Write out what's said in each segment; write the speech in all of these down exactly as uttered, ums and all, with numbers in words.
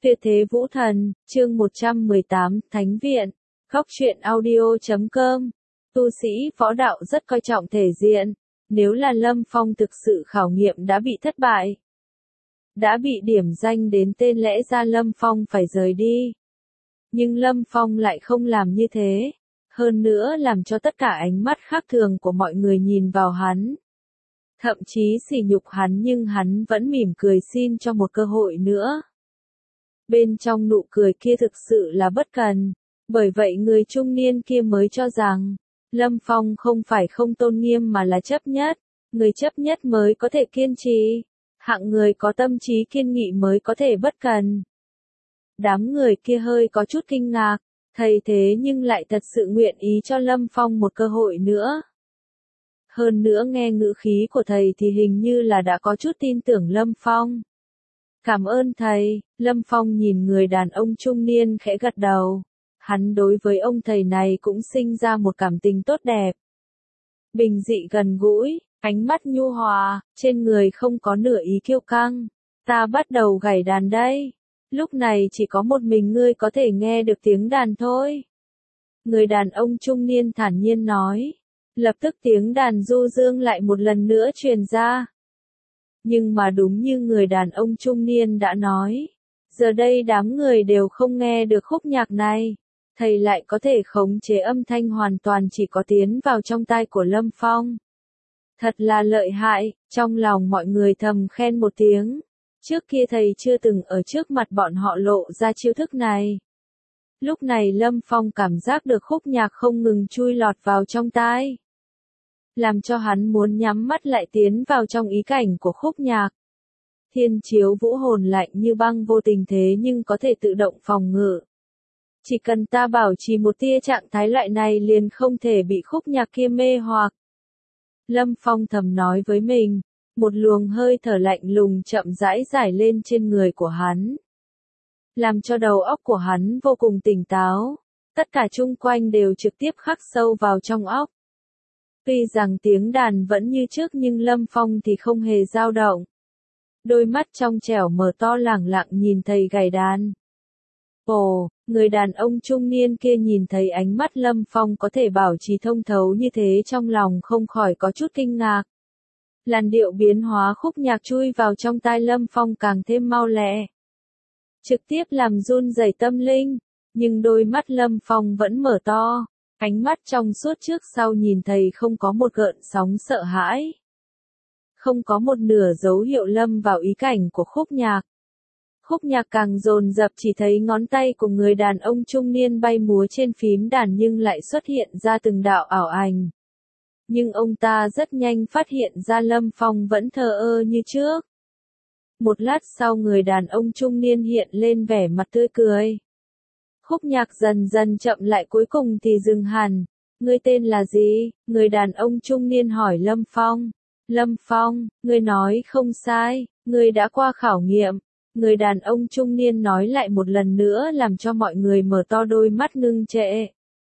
Tuyệt thế vũ thần, chương một trăm mười tám, Thánh viện, góc truyện audio chấm com. Tu sĩ võ đạo rất coi trọng thể diện, nếu là Lâm Phong thực sự khảo nghiệm đã bị thất bại, đã bị điểm danh đến tên lẽ ra Lâm Phong phải rời đi. Nhưng Lâm Phong lại không làm như thế, hơn nữa làm cho tất cả ánh mắt khác thường của mọi người nhìn vào hắn. Thậm chí sỉ nhục hắn nhưng hắn vẫn mỉm cười xin cho một cơ hội nữa. Bên trong nụ cười kia thực sự là bất cần, bởi vậy người trung niên kia mới cho rằng, Lâm Phong không phải không tôn nghiêm mà là chấp nhất, người chấp nhất mới có thể kiên trì, hạng người có tâm trí kiên nghị mới có thể bất cần. Đám người kia hơi có chút kinh ngạc, thầy thế nhưng lại thật sự nguyện ý cho Lâm Phong một cơ hội nữa. Hơn nữa nghe ngữ khí của thầy thì hình như là đã có chút tin tưởng Lâm Phong. Cảm ơn thầy, Lâm Phong nhìn người đàn ông trung niên khẽ gật đầu. Hắn đối với ông thầy này cũng sinh ra một cảm tình tốt đẹp. Bình dị gần gũi, ánh mắt nhu hòa, trên người không có nửa ý kiêu căng. Ta bắt đầu gảy đàn đây. Lúc này chỉ có một mình ngươi có thể nghe được tiếng đàn thôi. Người đàn ông trung niên thản nhiên nói. Lập tức tiếng đàn du dương lại một lần nữa truyền ra. Nhưng mà đúng như người đàn ông trung niên đã nói, giờ đây đám người đều không nghe được khúc nhạc này, thầy lại có thể khống chế âm thanh hoàn toàn chỉ có tiến vào trong tai của Lâm Phong. Thật là lợi hại, trong lòng mọi người thầm khen một tiếng, trước kia thầy chưa từng ở trước mặt bọn họ lộ ra chiêu thức này. Lúc này Lâm Phong cảm giác được khúc nhạc không ngừng chui lọt vào trong tai, làm cho hắn muốn nhắm mắt lại tiến vào trong ý cảnh của khúc nhạc. Thiên chiếu vũ hồn lạnh như băng vô tình thế nhưng có thể tự động phòng ngự. Chỉ cần ta bảo trì một tia trạng thái loại này liền không thể bị khúc nhạc kia mê hoặc. Lâm Phong thầm nói với mình, một luồng hơi thở lạnh lùng chậm rãi giải lên trên người của hắn. Làm cho đầu óc của hắn vô cùng tỉnh táo, tất cả chung quanh đều trực tiếp khắc sâu vào trong óc. Tuy rằng tiếng đàn vẫn như trước nhưng Lâm Phong thì không hề dao động. Đôi mắt trong trẻo mở to lẳng lặng nhìn thầy gảy đàn. Ồ, người đàn ông trung niên kia nhìn thấy ánh mắt Lâm Phong có thể bảo trì thông thấu như thế trong lòng không khỏi có chút kinh ngạc. Làn điệu biến hóa khúc nhạc chui vào trong tai Lâm Phong càng thêm mau lẹ. Trực tiếp làm run rẩy tâm linh, nhưng đôi mắt Lâm Phong vẫn mở to. Ánh mắt trong suốt trước sau nhìn thầy không có một gợn sóng sợ hãi. Không có một nửa dấu hiệu lâm vào ý cảnh của khúc nhạc. Khúc nhạc càng dồn dập chỉ thấy ngón tay của người đàn ông trung niên bay múa trên phím đàn nhưng lại xuất hiện ra từng đạo ảo ảnh. Nhưng ông ta rất nhanh phát hiện ra Lâm Phong vẫn thờ ơ như trước. Một lát sau người đàn ông trung niên hiện lên vẻ mặt tươi cười. Khúc nhạc dần dần chậm lại cuối cùng thì dừng hẳn. Ngươi tên là gì? Người đàn ông trung niên hỏi Lâm Phong. Lâm Phong, ngươi nói không sai, ngươi đã qua khảo nghiệm. Người đàn ông trung niên nói lại một lần nữa làm cho mọi người mở to đôi mắt ngưng trệ.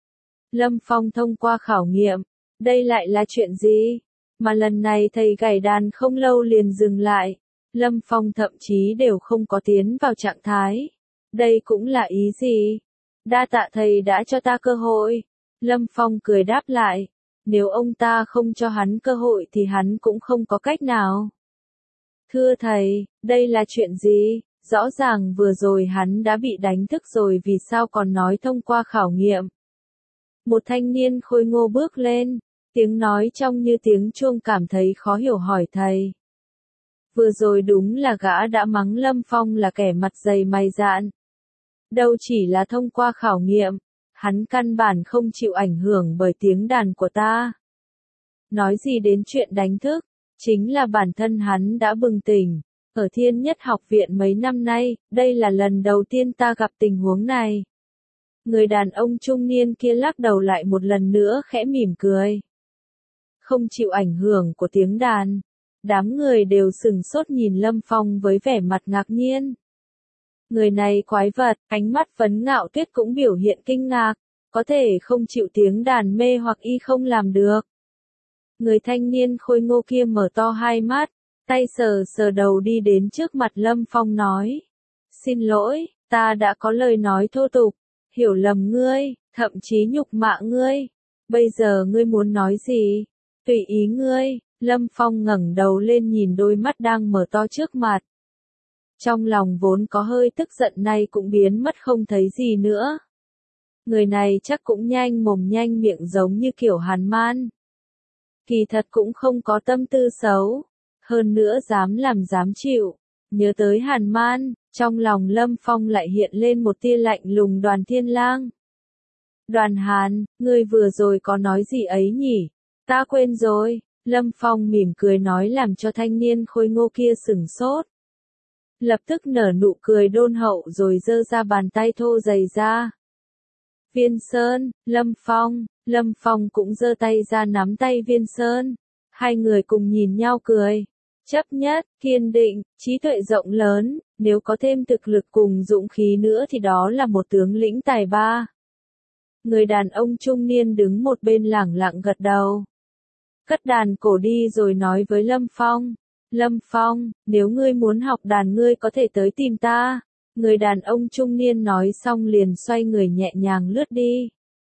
Lâm Phong thông qua khảo nghiệm. Đây lại là chuyện gì? Mà lần này thầy gảy đàn không lâu liền dừng lại. Lâm Phong thậm chí đều không có tiến vào trạng thái. Đây cũng là ý gì? Đa tạ thầy đã cho ta cơ hội. Lâm Phong cười đáp lại. Nếu ông ta không cho hắn cơ hội thì hắn cũng không có cách nào. Thưa thầy, đây là chuyện gì? Rõ ràng vừa rồi hắn đã bị đánh thức rồi vì sao còn nói thông qua khảo nghiệm. Một thanh niên khôi ngô bước lên, tiếng nói trong như tiếng chuông cảm thấy khó hiểu hỏi thầy. Vừa rồi đúng là gã đã mắng Lâm Phong là kẻ mặt dày mày dạn. Đâu chỉ là thông qua khảo nghiệm, hắn căn bản không chịu ảnh hưởng bởi tiếng đàn của ta. Nói gì đến chuyện đánh thức, chính là bản thân hắn đã bừng tỉnh. Ở Thiên Nhất học viện mấy năm nay, đây là lần đầu tiên ta gặp tình huống này. Người đàn ông trung niên kia lắc đầu lại một lần nữa khẽ mỉm cười. Không chịu ảnh hưởng của tiếng đàn. Đám người đều sừng sốt nhìn Lâm Phong với vẻ mặt ngạc nhiên. Người này quái vật, ánh mắt vấn ngạo tuyết cũng biểu hiện kinh ngạc, có thể không chịu tiếng đàn mê hoặc y không làm được. Người thanh niên khôi ngô kia mở to hai mắt, tay sờ sờ đầu đi đến trước mặt Lâm Phong nói. Xin lỗi, ta đã có lời nói thô tục, hiểu lầm ngươi, thậm chí nhục mạ ngươi. Bây giờ ngươi muốn nói gì? Tùy ý ngươi. Lâm Phong ngẩng đầu lên nhìn đôi mắt đang mở to trước mặt. Trong lòng vốn có hơi tức giận nay cũng biến mất không thấy gì nữa. Người này chắc cũng nhanh mồm nhanh miệng giống như kiểu Hàn Man. Kỳ thật cũng không có tâm tư xấu, hơn nữa dám làm dám chịu. Nhớ tới Hàn Man, trong lòng Lâm Phong lại hiện lên một tia lạnh lùng. Đoàn Thiên Lang. Đoàn Hàn, ngươi vừa rồi có nói gì ấy nhỉ? Ta quên rồi. Lâm Phong mỉm cười nói làm cho thanh niên khôi ngô kia sửng sốt. Lập tức nở nụ cười đôn hậu rồi giơ ra bàn tay thô dày ra. Viên Sơn, Lâm Phong, Lâm Phong cũng giơ tay ra nắm tay Viên Sơn. Hai người cùng nhìn nhau cười. Chấp nhất, kiên định, trí tuệ rộng lớn, nếu có thêm thực lực cùng dũng khí nữa thì đó là một tướng lĩnh tài ba. Người đàn ông trung niên đứng một bên lẳng lặng gật đầu. Cất đàn cổ đi rồi nói với Lâm Phong. Lâm Phong, nếu ngươi muốn học đàn ngươi có thể tới tìm ta. Người đàn ông trung niên nói xong liền xoay người nhẹ nhàng lướt đi.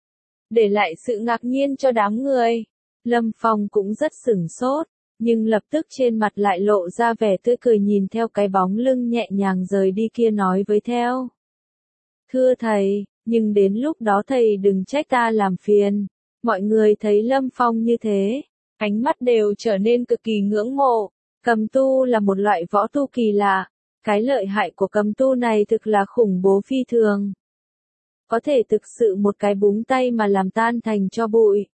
Để lại sự ngạc nhiên cho đám người. Lâm Phong cũng rất sửng sốt, nhưng lập tức trên mặt lại lộ ra vẻ tươi cười nhìn theo cái bóng lưng nhẹ nhàng rời đi kia nói với theo. Thưa thầy, nhưng đến lúc đó thầy đừng trách ta làm phiền. Mọi người thấy Lâm Phong như thế, ánh mắt đều trở nên cực kỳ ngưỡng mộ. Cầm tu là một loại võ tu kỳ lạ. Cái lợi hại của cầm tu này thực là khủng bố phi thường. Có thể thực sự một cái búng tay mà làm tan thành cho bụi.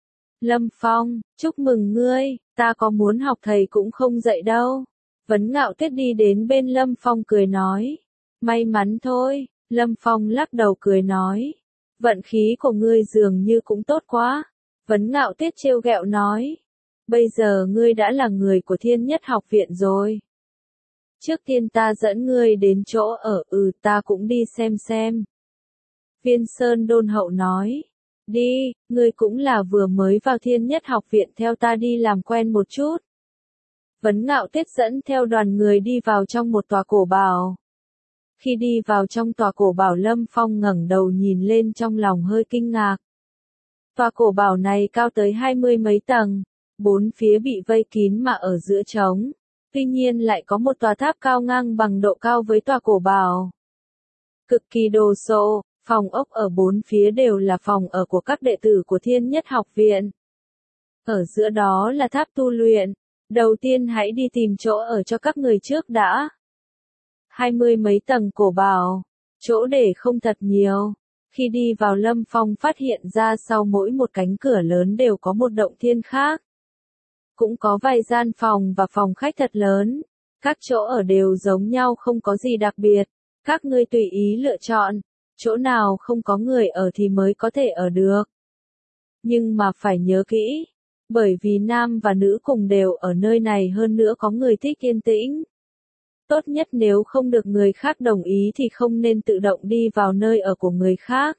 Lâm Phong, chúc mừng ngươi, ta có muốn học thầy cũng không dạy đâu. Vấn Ngạo Tuyết đi đến bên Lâm Phong cười nói. May mắn thôi, Lâm Phong lắc đầu cười nói. Vận khí của ngươi dường như cũng tốt quá. Vấn Ngạo Tuyết trêu ghẹo nói. Bây giờ ngươi đã là người của Thiên Nhất Học Viện rồi. Trước tiên ta dẫn ngươi đến chỗ ở, ừ ta cũng đi xem xem. Viên Sơn đôn hậu nói. Đi, ngươi cũng là vừa mới vào Thiên Nhất Học Viện, theo ta đi làm quen một chút. Vấn Ngạo Tuyết dẫn theo đoàn người đi vào trong một tòa cổ bảo. Khi đi vào trong tòa cổ bảo Lâm Phong ngẩng đầu nhìn lên trong lòng hơi kinh ngạc. Tòa cổ bảo này cao tới hai mươi mấy tầng, bốn phía bị vây kín mà ở giữa trống. Tuy nhiên lại có một tòa tháp cao ngang bằng độ cao với tòa cổ bảo. Cực kỳ đồ sộ, phòng ốc ở bốn phía đều là phòng ở của các đệ tử của Thiên Nhất Học Viện. Ở giữa đó là tháp tu luyện. Đầu tiên hãy đi tìm chỗ ở cho các người trước đã. Hai mươi mấy tầng cổ bảo, chỗ để không thật nhiều. Khi đi vào Lâm Phong phát hiện ra sau mỗi một cánh cửa lớn đều có một động thiên khác. Cũng có vài gian phòng và phòng khách thật lớn. Các chỗ ở đều giống nhau không có gì đặc biệt. Các ngươi tùy ý lựa chọn. Chỗ nào không có người ở thì mới có thể ở được. Nhưng mà phải nhớ kỹ. Bởi vì nam và nữ cùng đều ở nơi này, hơn nữa có người thích yên tĩnh. Tốt nhất nếu không được người khác đồng ý thì không nên tự động đi vào nơi ở của người khác.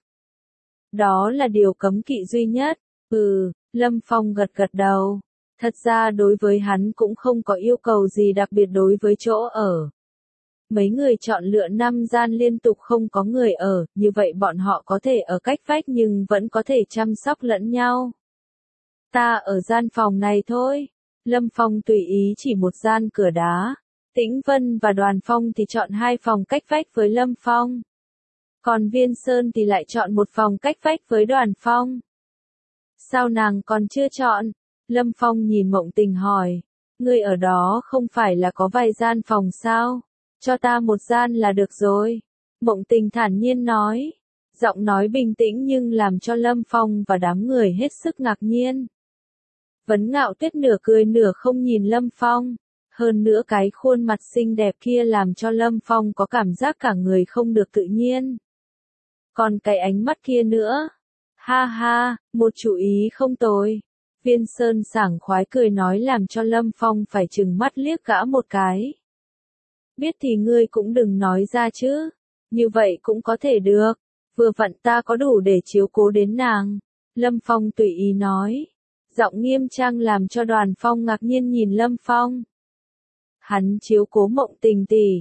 Đó là điều cấm kỵ duy nhất. Ừ, Lâm Phong gật gật đầu. Thật ra đối với hắn cũng không có yêu cầu gì đặc biệt đối với chỗ ở. Mấy người chọn lựa năm gian liên tục không có người ở, như vậy bọn họ có thể ở cách vách nhưng vẫn có thể chăm sóc lẫn nhau. Ta ở gian phòng này thôi. Lâm Phong tùy ý chỉ một gian cửa đá. Tĩnh Vân và Đoàn Phong thì chọn hai phòng cách vách với Lâm Phong. Còn Viên Sơn thì lại chọn một phòng cách vách với Đoàn Phong. Sao nàng còn chưa chọn? Lâm Phong nhìn Mộng Tình hỏi. Ngươi ở đó không phải là có vài gian phòng sao? Cho ta một gian là được rồi. Mộng Tình thản nhiên nói. Giọng nói bình tĩnh nhưng làm cho Lâm Phong và đám người hết sức ngạc nhiên. Vấn Ngạo Tuyết nửa cười nửa không nhìn Lâm Phong. Hơn nữa cái khuôn mặt xinh đẹp kia làm cho Lâm Phong có cảm giác cả người không được tự nhiên. Còn cái ánh mắt kia nữa. Ha ha, một chủ ý không tồi. Viên Sơn sảng khoái cười nói làm cho Lâm Phong phải trừng mắt liếc gã một cái. Biết thì ngươi cũng đừng nói ra chứ. Như vậy cũng có thể được. Vừa vặn ta có đủ để chiếu cố đến nàng. Lâm Phong tùy ý nói. Giọng nghiêm trang làm cho Đoàn Phong ngạc nhiên nhìn Lâm Phong. Hắn chiếu cố Mộng Tình tỷ.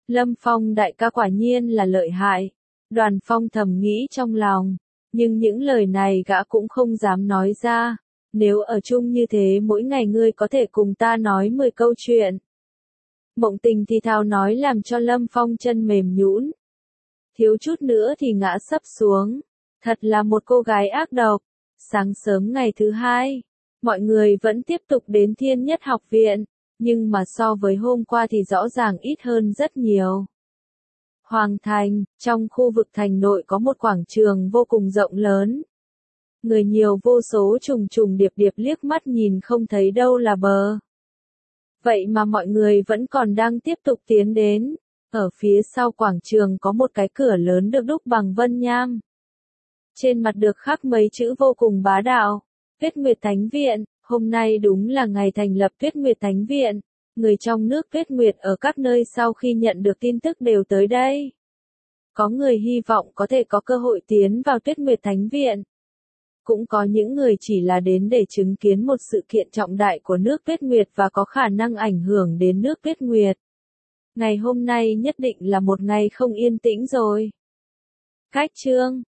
Lâm Phong đại ca quả nhiên là lợi hại. Đoàn Phong thầm nghĩ trong lòng, nhưng những lời này gã cũng không dám nói ra. Nếu ở chung như thế mỗi ngày ngươi có thể cùng ta nói mười câu chuyện. Mộng Tình thì thào nói làm cho Lâm Phong chân mềm nhũn. Thiếu chút nữa thì ngã sấp xuống. Thật là một cô gái ác độc. Sáng sớm ngày thứ hai, mọi người vẫn tiếp tục đến Thiên Nhất học viện, nhưng mà so với hôm qua thì rõ ràng ít hơn rất nhiều. Hoàng thành, trong khu vực thành nội có một quảng trường vô cùng rộng lớn. Người nhiều vô số trùng trùng điệp điệp liếc mắt nhìn không thấy đâu là bờ. Vậy mà mọi người vẫn còn đang tiếp tục tiến đến. Ở phía sau quảng trường có một cái cửa lớn được đúc bằng vân nham. Trên mặt được khắc mấy chữ vô cùng bá đạo. Tuyết Nguyệt Thánh Viện, hôm nay đúng là ngày thành lập Tuyết Nguyệt Thánh Viện. Người trong nước Tuyết Nguyệt ở các nơi sau khi nhận được tin tức đều tới đây. Có người hy vọng có thể có cơ hội tiến vào Tuyết Nguyệt Thánh Viện. Cũng có những người chỉ là đến để chứng kiến một sự kiện trọng đại của nước Tuyết Nguyệt và có khả năng ảnh hưởng đến nước Tuyết Nguyệt. Ngày hôm nay nhất định là một ngày không yên tĩnh rồi. Cách chương